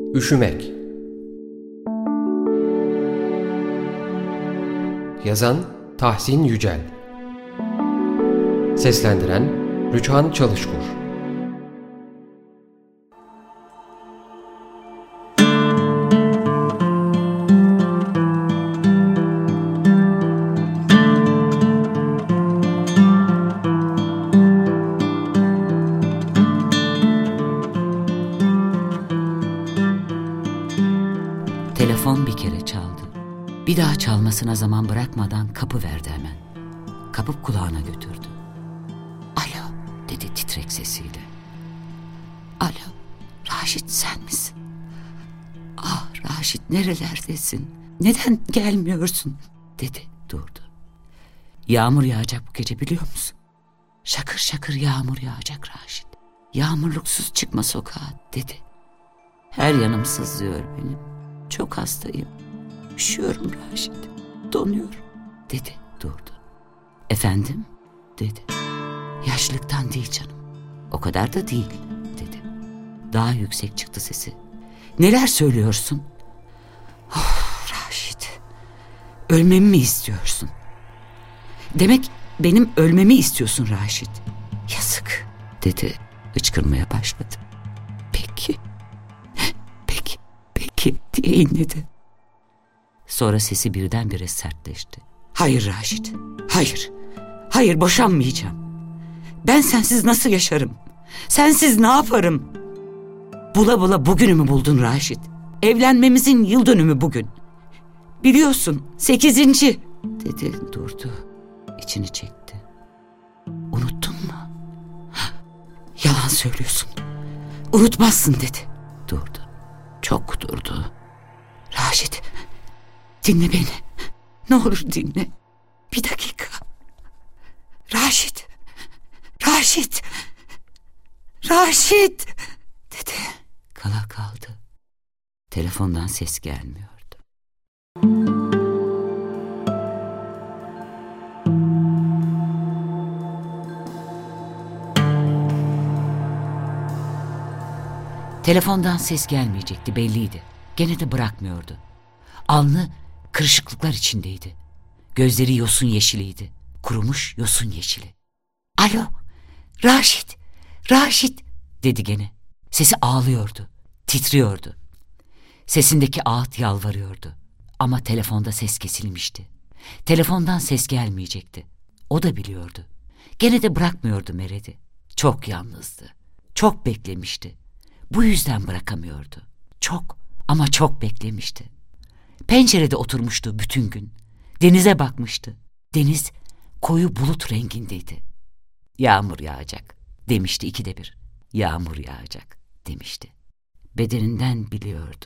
Üşümek. Yazan Tahsin Yücel. Seslendiren Rüçhan Çalışkur. Telefon bir kere çaldı. Bir daha çalmasına zaman bırakmadan kapı verdi hemen. Kapıp kulağına götürdü. "Alo," dedi titrek sesiyle. "Alo, Raşit sen misin? Ah Raşit, nerelerdesin? Neden gelmiyorsun?" dedi, durdu. "Yağmur yağacak bu gece, biliyor musun? Şakır şakır yağmur yağacak Raşit. Yağmurluksuz çıkma sokağa," dedi. "Her yanım sızlıyor benim. Çok hastayım. Üşüyorum Raşit. Donuyorum," dedi, durdu. "Efendim?" dedi. "Yaşlıktan değil canım. O kadar da değil," dedi. Daha yüksek çıktı sesi. "Neler söylüyorsun?" "Oh Raşit, ölmemi mi istiyorsun? Demek benim ölmemi istiyorsun Raşit. Yazık," dedi, hıçkırmaya başladı. Peki diye inledi. Sonra sesi birdenbire sertleşti. "Hayır Raşit, hayır boşanmayacağım. Ben sensiz nasıl yaşarım? Sensiz ne yaparım? Bula bula bugünümü buldun Raşit. Evlenmemizin yıl dönümü bugün. Biliyorsun 8. dedi, durdu. İçini çekti. "Unuttun mu?" "Yalan söylüyorsun. Unutmazsın," dedi, durdu. Çok durdu. "Raşit, dinle beni. Ne olur dinle. Bir dakika. Raşit dedi. Kala kaldı. Telefondan ses gelmiyordu. Telefondan ses gelmeyecekti, belliydi. Gene de bırakmıyordu. Alnı kırışıklıklar içindeydi. Gözleri yosun yeşiliydi. Kurumuş yosun yeşili. "Alo, Raşit," dedi gene. Sesi ağlıyordu, titriyordu. Sesindeki ağıt yalvarıyordu. Ama telefonda ses kesilmişti. Telefondan ses gelmeyecekti. O da biliyordu. Gene de bırakmıyordu Mered'i. Çok yalnızdı. Çok beklemişti. Bu yüzden bırakamıyordu. Çok ama çok beklemişti. Pencerede oturmuştu bütün gün. Denize bakmıştı. Deniz koyu bulut rengindeydi. "Yağmur yağacak," demişti ikide bir. "Yağmur yağacak," demişti. Bedeninden biliyordu.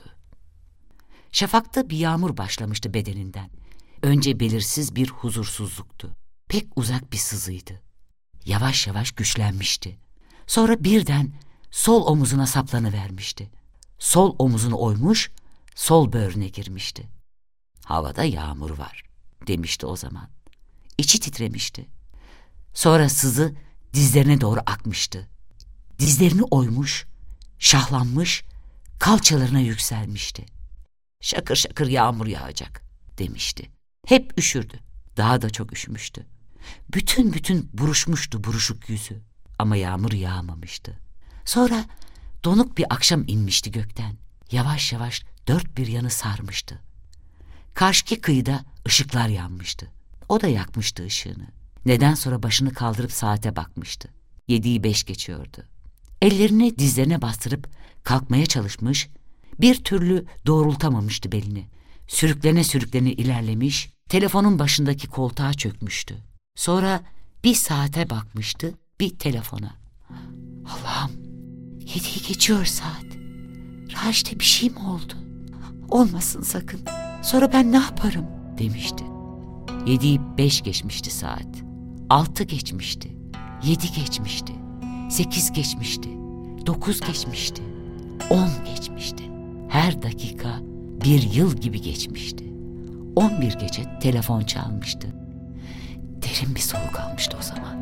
Şafakta bir yağmur başlamıştı bedeninden. Önce belirsiz bir huzursuzluktu. Pek uzak bir sızıydı. Yavaş yavaş güçlenmişti. Sonra birden sol omuzuna saplanıvermişti. Sol omuzunu oymuş, sol böğrüne girmişti. "Havada yağmur var," demişti o zaman. İçi titremişti. Sonra sızı dizlerine doğru akmıştı. Dizlerini oymuş, şahlanmış, kalçalarına yükselmişti. "Şakır şakır yağmur yağacak," demişti. Hep üşürdü. Daha da çok üşümüştü. Bütün buruşmuştu buruşuk yüzü. Ama yağmur yağmamıştı. Sonra donuk bir akşam inmişti gökten. Yavaş yavaş dört bir yanı sarmıştı. Karşıki kıyıda ışıklar yanmıştı. O da yakmıştı ışığını. Neden sonra başını kaldırıp saate bakmıştı. 7'yi 5 geçiyordu. Ellerini dizlerine bastırıp kalkmaya çalışmış, bir türlü doğrultamamıştı belini. Sürüklene ilerlemiş, telefonun başındaki koltuğa çökmüştü. Sonra bir saate bakmıştı, bir telefona. "Allah'ım, 7'yi geçiyor saat. Raşit'e bir şey mi oldu? Olmasın sakın. Sonra ben ne yaparım?" demişti. 7'yi 5 geçmişti saat. 6 geçmişti. 7 geçmişti. 8 geçmişti. 9 geçmişti. 10 geçmişti. Her dakika bir yıl gibi geçmişti. 11 gece telefon çalmıştı. Derin bir soluk almıştı o zaman.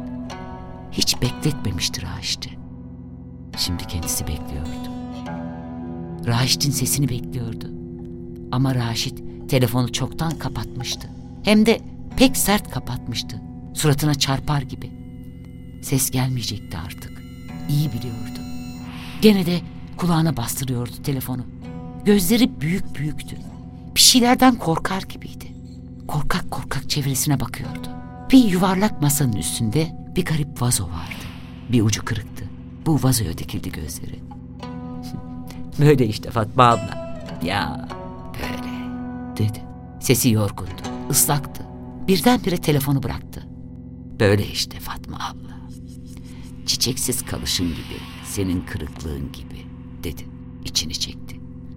Hiç bekletmemişti Raşit'i. Şimdi kendisi bekliyordu. Raşit'in sesini bekliyordu. Ama Raşit telefonu çoktan kapatmıştı. Hem de pek sert kapatmıştı. Suratına çarpar gibi. Ses gelmeyecekti artık. İyi biliyordu. Gene de kulağına bastırıyordu telefonu. Gözleri büyük büyüktü. Bir şeylerden korkar gibiydi. Korkak korkak çevresine bakıyordu. Bir yuvarlak masanın üstünde bir garip vazo vardı. Bir ucu kırıktı. Bu vazoya dikildi gözleri. Böyle işte Fatma abla. Ya böyle dedi. Sesi yorgundu, ıslaktı. Birdenbire telefonu bıraktı. Böyle işte Fatma abla. Çiçeksiz kalışın gibi, senin kırıklığın gibi dedi. İçini çekti.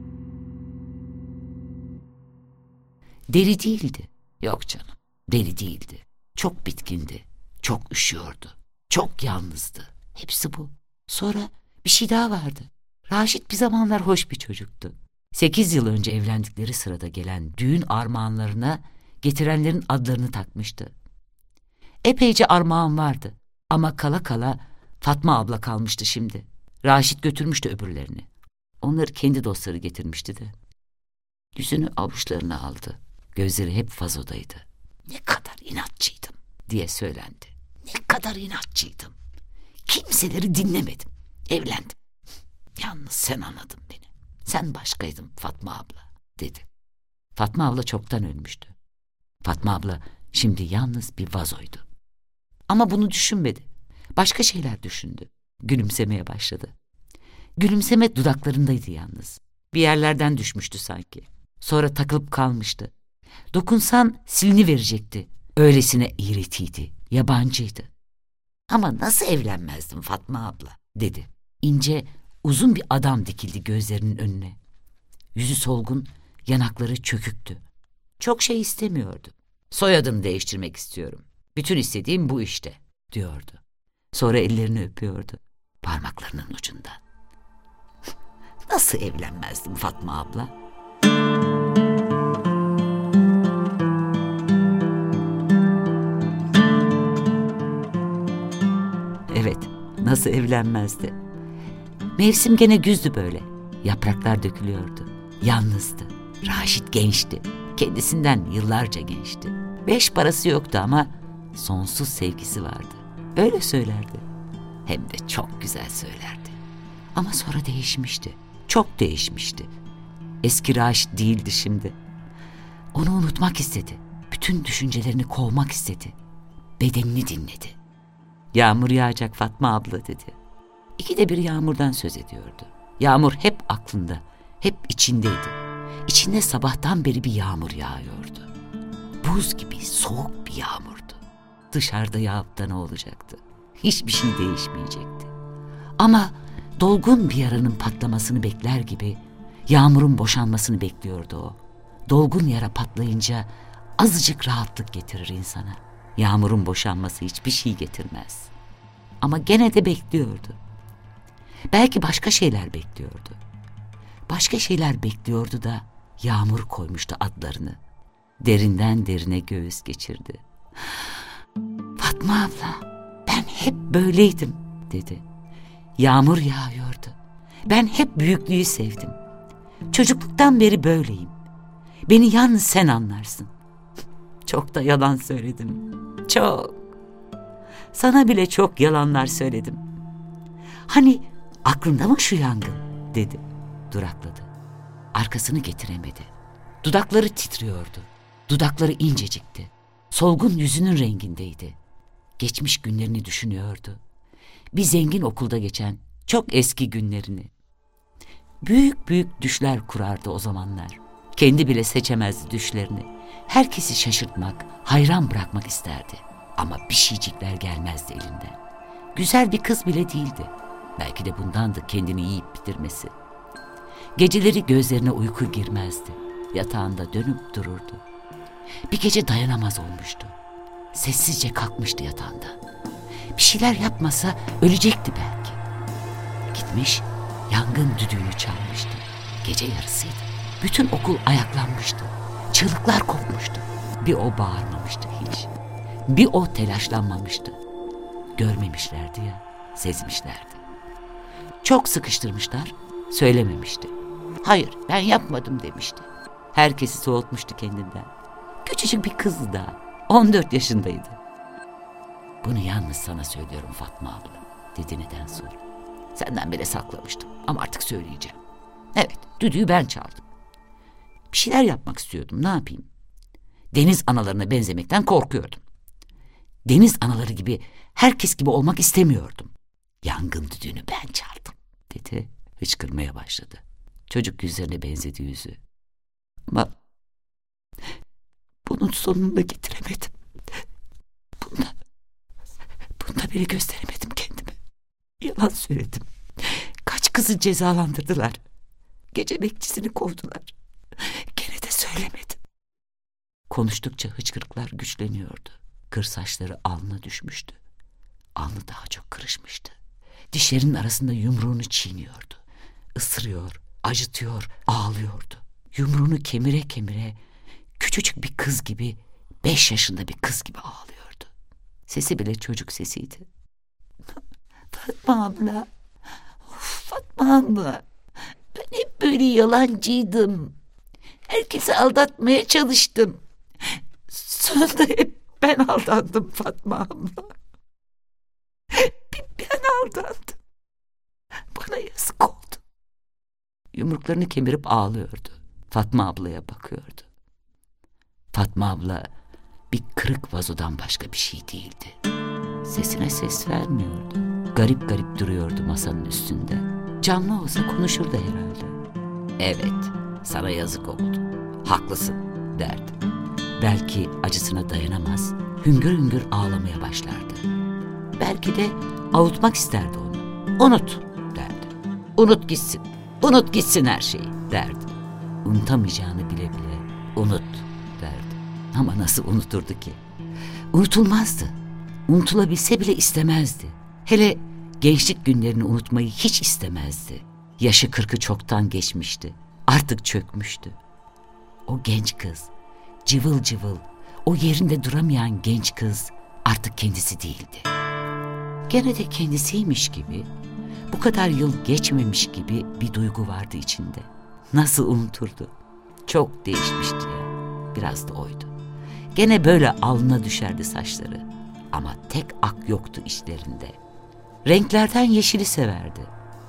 Deli değildi. Yok canım, deli değildi. Çok bitkindi, çok üşüyordu, çok yalnızdı. Hepsi bu. Sonra bir şey daha vardı. Raşit bir zamanlar hoş bir çocuktu. 8 yıl önce evlendikleri sırada gelen düğün armağanlarına getirenlerin adlarını takmıştı. Epeyce armağan vardı ama kala kala Fatma abla kalmıştı şimdi. Raşit götürmüştü öbürlerini. Onları kendi dostları getirmişti de. Yüzünü avuçlarına aldı. Gözleri hep vazodaydı. Ne kadar inatçıydım diye söylendi. Ne kadar inatçıydım. Kimseleri dinlemedim. Evlendim. Yalnız sen anladın beni. Sen başkaydın Fatma abla dedi. Fatma abla çoktan ölmüştü. Fatma abla şimdi yalnız bir vazoydu. Ama bunu düşünmedi. Başka şeyler düşündü. Gülümsemeye başladı. Gülümseme dudaklarındaydı yalnız. Bir yerlerden düşmüştü sanki. Sonra takılıp kalmıştı. Dokunsan siliniverecekti. Öylesine iğretiydi, yabancıydı. Ama nasıl evlenmezdim Fatma abla dedi. İnce, uzun bir adam dikildi gözlerinin önüne. Yüzü solgun, yanakları çöküktü. Çok şey istemiyordu. Soyadını değiştirmek istiyorum. Bütün istediğim bu işte diyordu. Sonra ellerini öpüyordu parmaklarının ucundan. Nasıl evlenmezdim Fatma abla? Evet, nasıl evlenmezdi? Mevsim gene güzdü böyle. Yapraklar dökülüyordu. Yalnızdı. Raşit gençti. Kendisinden yıllarca gençti. 5 parası yoktu ama sonsuz sevgisi vardı. Öyle söylerdi. Hem de çok güzel söylerdi. Ama sonra değişmişti. Çok değişmişti. Eski Raşit değildi şimdi. Onu unutmak istedi. Bütün düşüncelerini kovmak istedi. Bedenini dinledi. Yağmur yağacak Fatma abla dedi. 2'de bir yağmurdan söz ediyordu. Yağmur hep aklında, hep içindeydi. İçinde sabahtan beri bir yağmur yağıyordu. Buz gibi soğuk bir yağmurdu. Dışarıda yağıp da ne olacaktı? Hiçbir şey değişmeyecekti. Ama dolgun bir yaranın patlamasını bekler gibi yağmurun boşanmasını bekliyordu o. Dolgun yara patlayınca azıcık rahatlık getirir insana. Yağmurun boşanması hiçbir şey getirmez. Ama gene de bekliyordu. Belki başka şeyler bekliyordu. Başka şeyler bekliyordu da yağmur koymuştu adlarını. Derinden derine göğüs geçirdi. Fatma abla, ben hep böyleydim dedi. Yağmur yağıyordu. Ben hep büyüklüğü sevdim. Çocukluktan beri böyleyim. Beni yalnız sen anlarsın. Çok da yalan söyledim. Çok. Sana bile çok yalanlar söyledim. Hani aklında mı şu yangın dedi. Durakladı. Arkasını getiremedi. Dudakları titriyordu. Dudakları incecikti. Solgun yüzünün rengindeydi. Geçmiş günlerini düşünüyordu. Bir zengin okulda geçen çok eski günlerini. Büyük büyük düşler kurardı o zamanlar. Kendi bile seçemezdi düşlerini. Herkesi şaşırtmak, hayran bırakmak isterdi. Ama bir şeycikler gelmezdi elinden. Güzel bir kız bile değildi. Belki de bundandı kendini yiyip bitirmesi. Geceleri gözlerine uyku girmezdi. Yatağında dönüp dururdu. Bir gece dayanamaz olmuştu. Sessizce kalkmıştı yatağında. Bir şeyler yapmasa ölecekti belki. Gitmiş, yangın düdüğünü çalmıştı. Gece yarısıydı. Bütün okul ayaklanmıştı. Çığlıklar kopmuştu. Bir o bağırmamıştı hiç. Bir o telaşlanmamıştı. Görmemişlerdi ya, sezmişlerdi. Çok sıkıştırmışlar, söylememişti. Hayır, ben yapmadım demişti. Herkesi soğutmuştu kendinden. Küçücük bir kızdı daha. 14 yaşındaydı. Bunu yalnız sana söylüyorum Fatma abla, dedi neden sonra. Senden bile saklamıştım ama artık söyleyeceğim. Evet, düdüğü ben çaldım. Bir şeyler yapmak istiyordum, ne yapayım? Deniz analarına benzemekten korkuyordum. Deniz anaları gibi, herkes gibi olmak istemiyordum. Yangın düdüğünü ben çaldım, dedi. Hıçkırmaya başladı. Çocuk yüzlerine benzedi yüzü. Ama bunun sonunu da getiremedim. Bunda bile gösteremedim kendimi. Yalan söyledim. Kaç kızı cezalandırdılar. Gece bekçisini kovdular. Gene de söylemedim. Konuştukça hıçkırıklar güçleniyordu. Kır saçları alnına düşmüştü. Alnı daha çok kırışmıştı. Dişlerinin arasında yumruğunu çiğniyordu. Isırıyor, acıtıyor, ağlıyordu. Yumruğunu kemire kemire küçücük bir kız gibi, 5 yaşında bir kız gibi ağlıyordu. Sesi bile çocuk sesiydi. Fatma abla, Fatma abla, ben hep böyle yalancıydım. Herkesi aldatmaya çalıştım. Sonunda hep ben aldandım Fatma abla. Ben aldandım. Bana yazık oldu. Yumruklarını kemirip ağlıyordu. Fatma ablaya bakıyordu. Fatma abla bir kırık vazodan başka bir şey değildi. Sesine ses vermiyordu. Garip garip duruyordu masanın üstünde. Canlı olsa konuşurdu herhalde. Evet, sana yazık oldu. Haklısın, derdi. Belki acısına dayanamaz, hüngür hüngür ağlamaya başlardı. Belki de avutmak isterdi onu. Unut, derdi. Unut gitsin, unut gitsin her şeyi, derdi. Unutamayacağını bile bile unut, derdi. Ama nasıl unuturdu ki? Unutulmazdı. Unutulabilse bile istemezdi. Hele gençlik günlerini unutmayı hiç istemezdi. Yaşı 40'ı çoktan geçmişti. Artık çökmüştü. O genç kız, cıvıl cıvıl, o yerinde duramayan genç kız artık kendisi değildi. Gene de kendisiymiş gibi, bu kadar yıl geçmemiş gibi bir duygu vardı içinde. Nasıl unuturdu? Çok değişmişti ya. Biraz da oydu. Gene böyle alnına düşerdi saçları. Ama tek ak yoktu içlerinde. Renklerden yeşili severdi.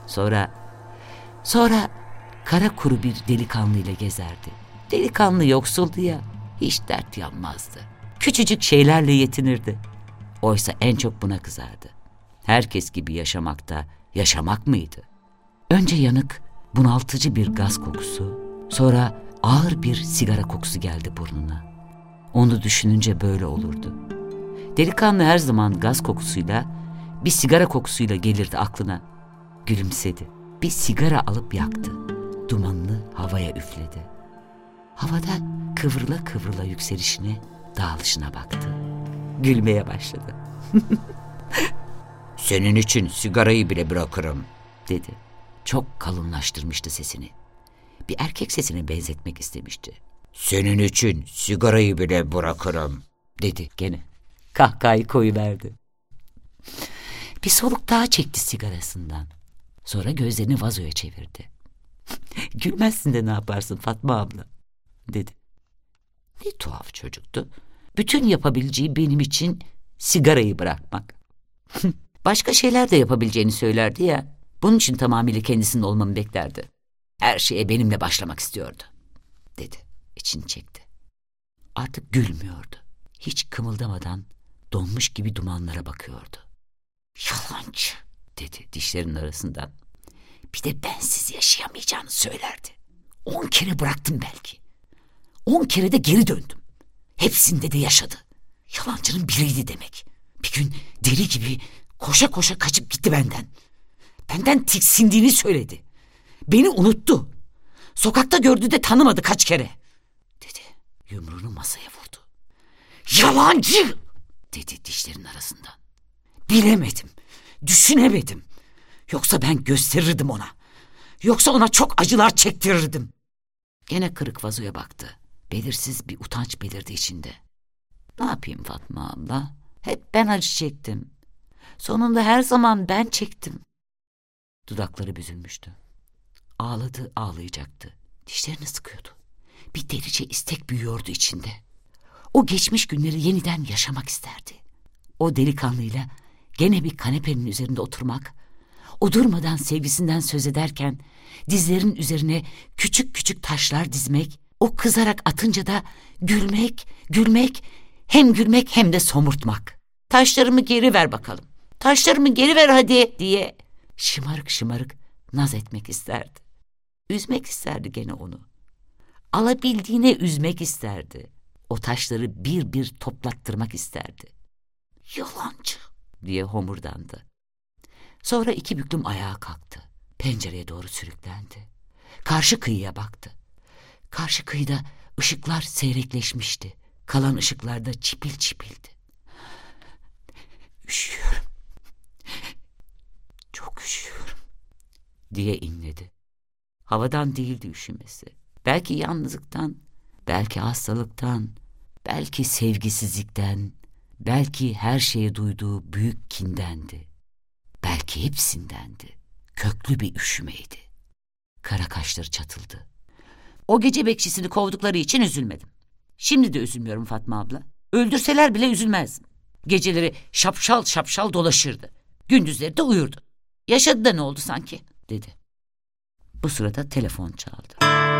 Sonra kara kuru bir delikanlıyla gezerdi. Delikanlı yoksuldu ya, hiç dert yanmazdı. Küçücük şeylerle yetinirdi. Oysa en çok buna kızardı. Herkes gibi yaşamakta, yaşamak mıydı? Önce yanık, bunaltıcı bir gaz kokusu, sonra ağır bir sigara kokusu geldi burnuna. Onu düşününce böyle olurdu. Delikanlı her zaman gaz kokusuyla, bir sigara kokusuyla gelirdi aklına. Gülümsedi. Bir sigara alıp yaktı. Dumanını havaya üfledi. Havada kıvrıla kıvrıla yükselişine, dağılışına baktı. Gülmeye başladı. "Senin için sigarayı bile bırakırım," dedi. Çok kalınlaştırmıştı sesini. Bir erkek sesine benzetmek istemişti. "Senin için sigarayı bile bırakırım," dedi gene. Kahkahayı koyuverdi. Bir soluk daha çekti sigarasından. Sonra gözlerini vazoya çevirdi. "Gülmezsin de ne yaparsın Fatma abla?" dedi. Ne tuhaf çocuktu. Bütün yapabileceği benim için sigarayı bırakmak. Başka şeyler de yapabileceğini söylerdi ya. Bunun için tamamıyla kendisinin olmamı beklerdi. Her şeye benimle başlamak istiyordu, dedi. İçini çekti. Artık gülmüyordu. Hiç kımıldamadan donmuş gibi dumanlara bakıyordu. "Yalancı," dedi dişlerinin arasından. "Bir de bensiz yaşayamayacağını söylerdi. 10 kere bıraktım belki. 10 kere de geri döndüm. Hepsinde de yaşadı. Yalancının biriydi demek. Bir gün deli gibi koşa koşa kaçıp gitti benden. Benden tiksindiğini söyledi. Beni unuttu. Sokakta gördü de tanımadı kaç kere," dedi. Yumruğunu masaya vurdu. "Yalancı," dedi dişlerin arasından. "Bilemedim, düşünemedim. Yoksa ben gösterirdim ona. Yoksa ona çok acılar çektirirdim." Gene kırık vazoya baktı. Belirsiz bir utanç belirdi içinde. "Ne yapayım Fatma abla? Hep ben acı çektim. Sonunda her zaman ben çektim." Dudakları büzülmüştü. Ağladı, ağlayacaktı. Dişlerini sıkıyordu. Bir delice istek büyüyordu içinde. O geçmiş günleri yeniden yaşamak isterdi. O delikanlıyla gene bir kanepenin üzerinde oturmak, o durmadan sevgisinden söz ederken dizlerin üzerine küçük küçük taşlar dizmek, o kızarak atınca da gülmek, hem gülmek hem de somurtmak. "Taşlarımı geri ver bakalım, taşlarımı geri ver hadi" diye şımarık şımarık naz etmek isterdi. Üzmek isterdi gene onu. Alabildiğine üzmek isterdi. O taşları bir bir toplattırmak isterdi. "Yalancı" diye homurdandı. Sonra iki büklüm ayağa kalktı. Pencereye doğru sürüklendi. Karşı kıyıya baktı. Karşı kıyıda ışıklar seyrekleşmişti. Kalan ışıklar da çipil çipildi. "Üşüyorum. Çok üşüyorum" diye inledi. Havadan değildi üşümesi. Belki yalnızlıktan, belki hastalıktan, belki sevgisizlikten, belki her şeye duyduğu büyük kindendi. Belki hepsindendi. Köklü bir üşümeydi. Kara kaşları çatıldı. "O gece bekçisini kovdukları için üzülmedim. Şimdi de üzülmüyorum Fatma abla. Öldürseler bile üzülmezdim. Geceleri şapşal şapşal dolaşırdı. Gündüzleri de uyurdu. Yaşadı da ne oldu sanki?" dedi. Bu sırada telefon çaldı.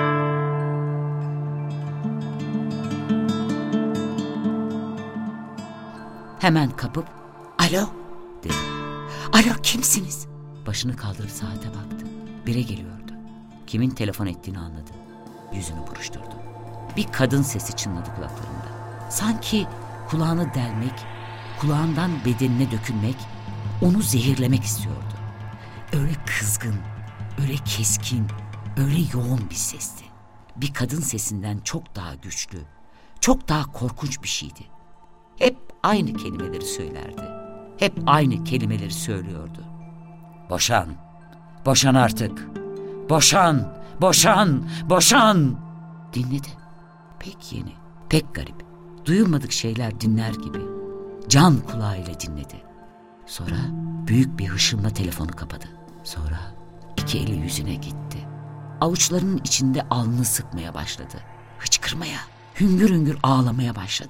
Hemen kapıp "Alo" dedi. "Alo, kimsiniz?" Başını kaldırıp saate baktı. Bire geliyordu. Kimin telefon ettiğini anladı. Yüzünü buruşturdu. Bir kadın sesi çınladı kulaklarında. Sanki kulağını delmek, kulağından bedenine dökülmek, onu zehirlemek istiyordu. Öyle kızgın, öyle keskin, öyle yoğun bir sesti. Bir kadın sesinden çok daha güçlü, çok daha korkunç bir şeydi. Hep aynı kelimeleri söylerdi. Hep aynı kelimeleri söylüyordu. "Boşan, boşan artık. Boşan, boşan, boşan." Dinledi. Pek yeni, pek garip. Duyulmadık şeyler dinler gibi. Can kulağıyla dinledi. Sonra büyük bir hışımla telefonu kapadı. Sonra iki eli yüzüne gitti. Avuçlarının içinde alnını sıkmaya başladı. Hıçkırmaya, hüngür hüngür ağlamaya başladı.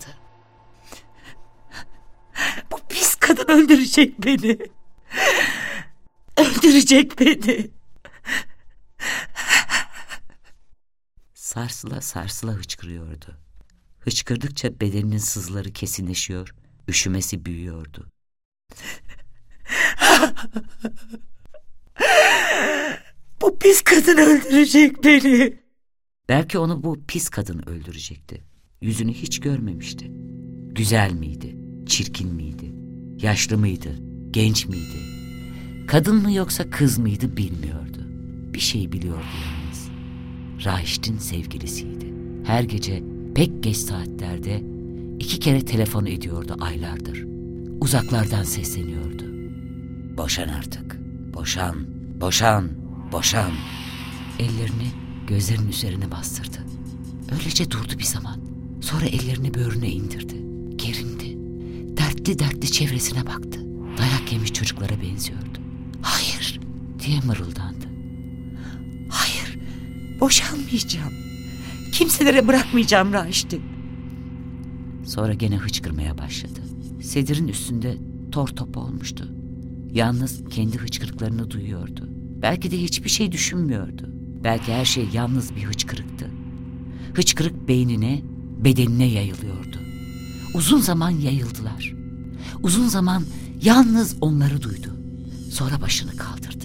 "Bu pis kadın öldürecek beni. Öldürecek beni." Sarsıla sarsıla hıçkırıyordu. Hıçkırdıkça bedeninin sızıları kesinleşiyor, üşümesi büyüyordu. "Bu pis kadın öldürecek beni." Belki onu bu pis kadın öldürecekti. Yüzünü hiç görmemişti. Güzel miydi, çirkin miydi, yaşlı mıydı, genç miydi? Kadın mı yoksa kız mıydı bilmiyordu. Bir şey biliyordu yalnız. Raişt'in sevgilisiydi. Her gece pek geç saatlerde 2 kere telefon ediyordu aylardır. Uzaklardan sesleniyordu. "Boşan artık, boşan, boşan, boşan." Ellerini gözlerinin üzerine bastırdı. Öylece durdu bir zaman. Sonra ellerini böğrüne indirdi. Gerindi. Dertli dertli çevresine baktı. Dayak yemiş çocuklara benziyordu. "Hayır" diye mırıldandı. "Hayır, boşanmayacağım. Kimselere bırakmayacağım Raişt'i." Sonra gene hıçkırmaya başladı. Sedirin üstünde tor top olmuştu. Yalnız kendi hıçkırıklarını duyuyordu. Belki de hiçbir şey düşünmüyordu. Belki her şey yalnız bir hıçkırıktı. Hıçkırık beynine, bedenine yayılıyordu. Uzun zaman yayıldılar. Uzun zaman yalnız onları duydu. Sonra başını kaldırdı.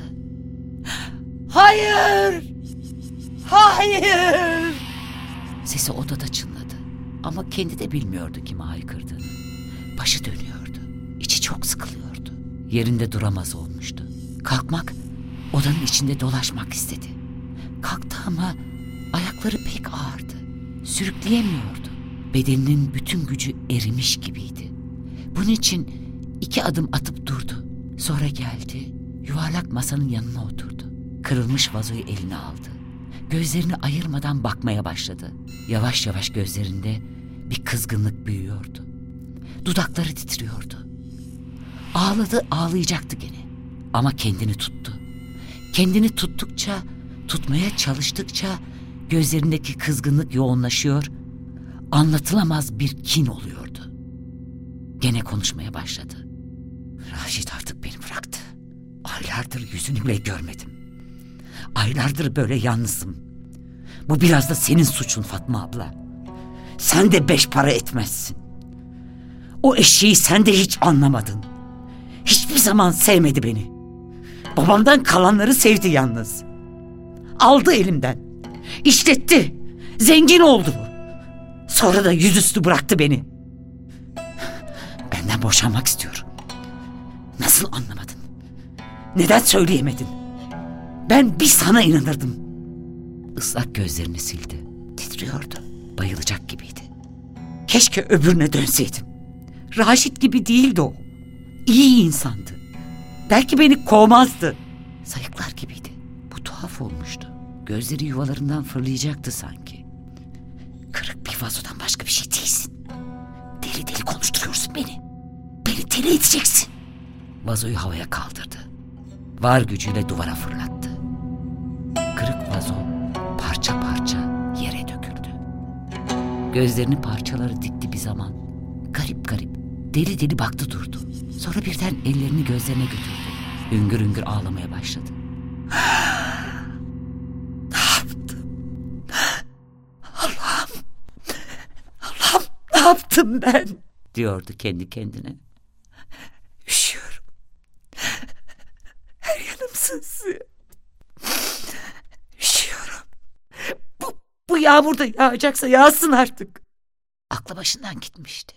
"Hayır! Hayır!" Sesi odada çınladı. Ama kendi de bilmiyordu kime haykırdığını. Başı dönüyordu. İçi çok sıkılıyordu. Yerinde duramaz olmuştu. Kalkmak, odanın içinde dolaşmak istedi. Kalktı ama ayakları pek ağırdı. Sürükleyemiyordu. Bedeninin bütün gücü erimiş gibiydi. Bunun için 2 adım atıp durdu. Sonra geldi, yuvarlak masanın yanına oturdu. Kırılmış vazoyu eline aldı. Gözlerini ayırmadan bakmaya başladı. Yavaş yavaş gözlerinde bir kızgınlık büyüyordu. Dudakları titriyordu. Ağladı, ağlayacaktı gene. Ama kendini tuttu. Kendini tuttukça tutmaya çalıştıkça gözlerindeki kızgınlık yoğunlaşıyor, anlatılamaz bir kin oluyordu. Gene konuşmaya başladı. Raşit artık beni bıraktı. Aylardır yüzünü bile görmedim. Aylardır böyle yalnızım. Bu biraz da senin suçun Fatma abla. Sen de 5 para etmezsin. O eşeği sen de hiç anlamadın. Hiçbir zaman sevmedi beni. Babamdan kalanları sevdi yalnız. Aldı elimden. İşletti. Zengin oldu. Sonra da yüzüstü bıraktı beni. Benden boşanmak istiyor. Nasıl anlamadın? Neden söyleyemedin? Ben bir sana inanırdım. Islak gözlerini sildi. Titriyordu. Bayılacak gibiydi. Keşke öbürüne dönseydim. Raşit gibi değildi o. İyi insandı. Belki beni kovmazdı. Sayıklar gibiydi. Bu tuhaf olmuştu. Gözleri yuvalarından fırlayacaktı sanki. Kırık bir vazodan başka bir şey değilsin. Deli deli konuşturuyorsun beni. Beni deli edeceksin. Vazoyu havaya kaldırdı. Var gücüyle duvara fırlattı. Kırık vazo parça parça yere döküldü. Gözlerini parçaları dikti bir zaman. Garip garip, deli deli baktı durdu. Sonra birden ellerini gözlerine götürdü. Üngür üngür ağlamaya başladı. Ne yaptım? Allah'ım! Allah'ım ne yaptım ben? Diyordu kendi kendine. Üşüyorum. Her yanım sızlıyor. Üşüyorum. Bu yağmur da yağacaksa yağsın artık. Aklı başından gitmişti.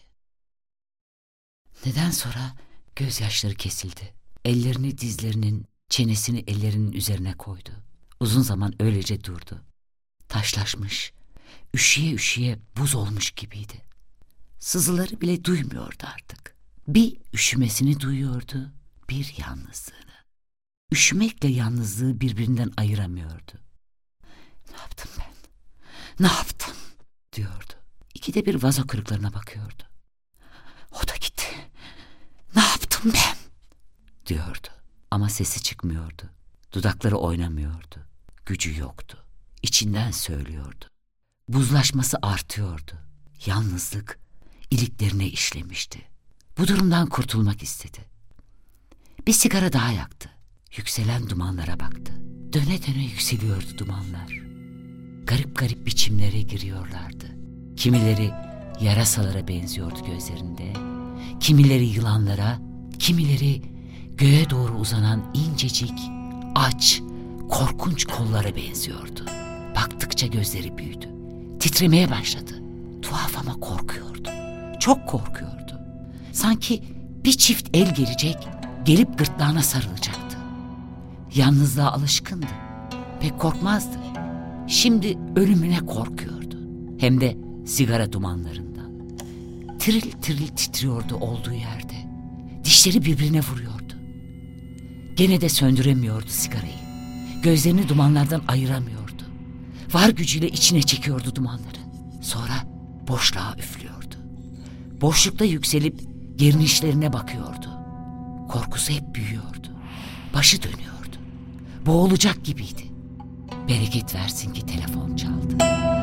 Neden sonra gözyaşları kesildi. Ellerini dizlerinin, çenesini ellerinin üzerine koydu. Uzun zaman öylece durdu. Taşlaşmış, üşüye üşüye buz olmuş gibiydi. Sızıları bile duymuyordu artık. Bir üşümesini duyuyordu, bir yalnızlığını. Üşümekle yalnızlığı birbirinden ayıramıyordu. Ne yaptım ben? Ne yaptım? Diyordu. İkide bir vazo kırıklarına bakıyordu. O da gitti. Ne yaptım ben? Diyordu. Ama sesi çıkmıyordu. Dudakları oynamıyordu. Gücü yoktu. İçinden söylüyordu. Buzlaşması artıyordu. Yalnızlık iliklerine işlemişti. Bu durumdan kurtulmak istedi. Bir sigara daha yaktı. Yükselen dumanlara baktı. Döne döne yükseliyordu dumanlar. Garip garip biçimlere giriyorlardı. Kimileri yarasalara benziyordu gözlerinde. Kimileri yılanlara, kimileri göğe doğru uzanan incecik, aç, korkunç kollara benziyordu. Baktıkça gözleri büyüdü. Titremeye başladı. Tuhaf ama korkuyordu. Çok korkuyordu. Sanki bir çift el gelecek, gelip gırtlağına sarılacaktı. Yalnızlığa alışkındı. Pek korkmazdı. Şimdi ölümüne korkuyordu. Hem de sigara dumanlarından. Tiril tiril titriyordu olduğu yerde. Dişleri birbirine vuruyordu. Gene de söndüremiyordu sigarayı. Gözlerini dumanlardan ayıramıyordu. Var gücüyle içine çekiyordu dumanları. Sonra boşluğa üflüyordu. Boşlukta yükselip gerinişlerine bakıyordu. Korkusu hep büyüyordu. Başı dönüyordu. Boğulacak gibiydi. Bereket versin ki telefon çaldı.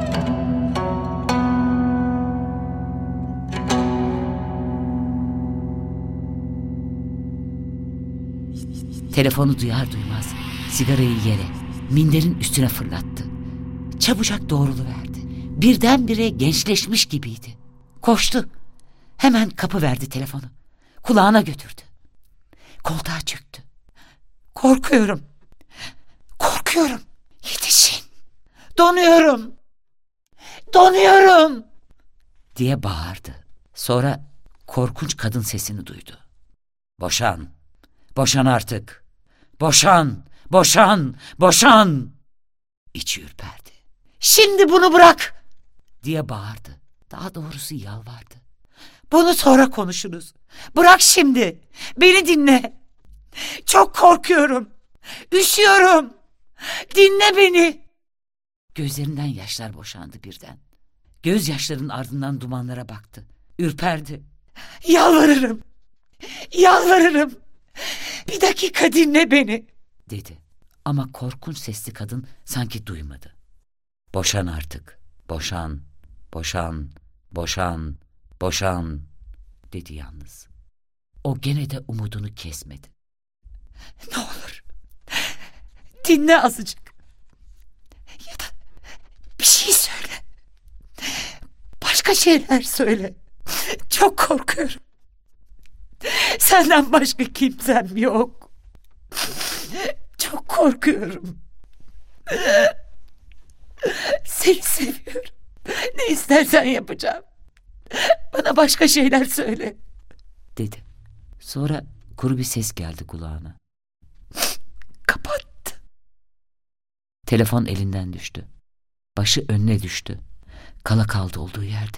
Telefonu duyar duymaz sigarayı yere, minderin üstüne fırlattı. Çabucak doğruluverdi. Birdenbire gençleşmiş gibiydi. Koştu. Hemen kapıverdi telefonu. Kulağına götürdü. Koltuğa çöktü. Korkuyorum. Korkuyorum. Yetişin. Donuyorum. Donuyorum. Diye bağırdı. Sonra korkunç kadın sesini duydu. Boşan. Boşan artık. Boşan. Boşan. Boşan. İçi ürperdi. Şimdi bunu bırak. Diye bağırdı. Daha doğrusu yalvardı. Bunu sonra konuşuruz. Bırak şimdi. Beni dinle. Çok korkuyorum. Üşüyorum. Dinle beni. Gözlerinden yaşlar boşandı birden. Gözyaşlarının ardından dumanlara baktı. Ürperdi. Yalvarırım. Yalvarırım. Bir dakika dinle beni. Dedi. Ama korkunç sesli kadın sanki duymadı. "Boşan artık, boşan, boşan, boşan, boşan," dedi yalnız. O gene de umudunu kesmedi. "Ne olur, dinle azıcık. Ya da bir şey söyle. Başka şeyler söyle. Çok korkuyorum. Senden başka kimsem yok. Çok korkuyorum. Seni seviyorum. Ne istersen yapacağım. Bana başka şeyler söyle," dedi. Sonra kuru bir ses geldi kulağına. Kapattı. Telefon elinden düştü. Başı önüne düştü. Kala kaldı olduğu yerde.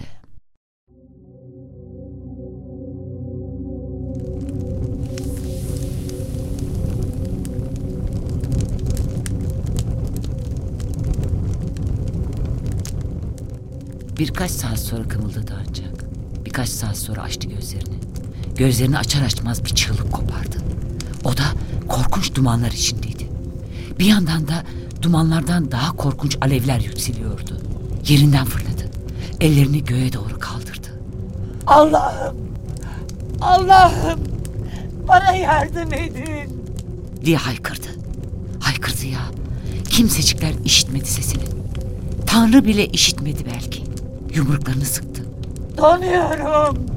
Birkaç saat sonra kımıldadı ancak. Birkaç saat sonra açtı gözlerini. Gözlerini açar açmaz bir çığlık kopardı. O da korkunç dumanlar içindeydi. Bir yandan da dumanlardan daha korkunç alevler yükseliyordu. Yerinden fırladı. Ellerini göğe doğru kaldırdı. "Allah'ım! Allah'ım! Bana yardım edin!" diye haykırdı. Haykırdı ya. Kimsecikler işitmedi sesini. Tanrı bile işitmedi belki. Yumruklarını sıktı. "Donuyorum!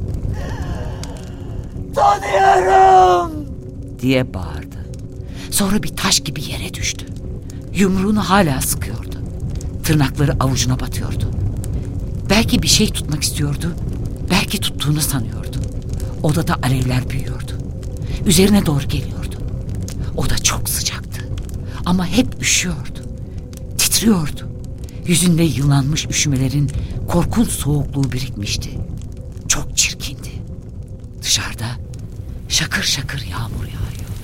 Donuyorum!" diye bağırdı. Sonra bir taş gibi yere düştü. Yumruğunu hala sıkıyordu. Tırnakları avucuna batıyordu. Belki bir şey tutmak istiyordu. Belki tuttuğunu sanıyordu. Odada alevler büyüyordu. Üzerine doğru geliyordu. Oda çok sıcaktı. Ama hep üşüyordu. Titriyordu. Yüzünde yılanmış üşümelerin korkunç soğukluğu birikmişti. Çok çirkindi. Dışarıda şakır şakır yağmur yağıyor.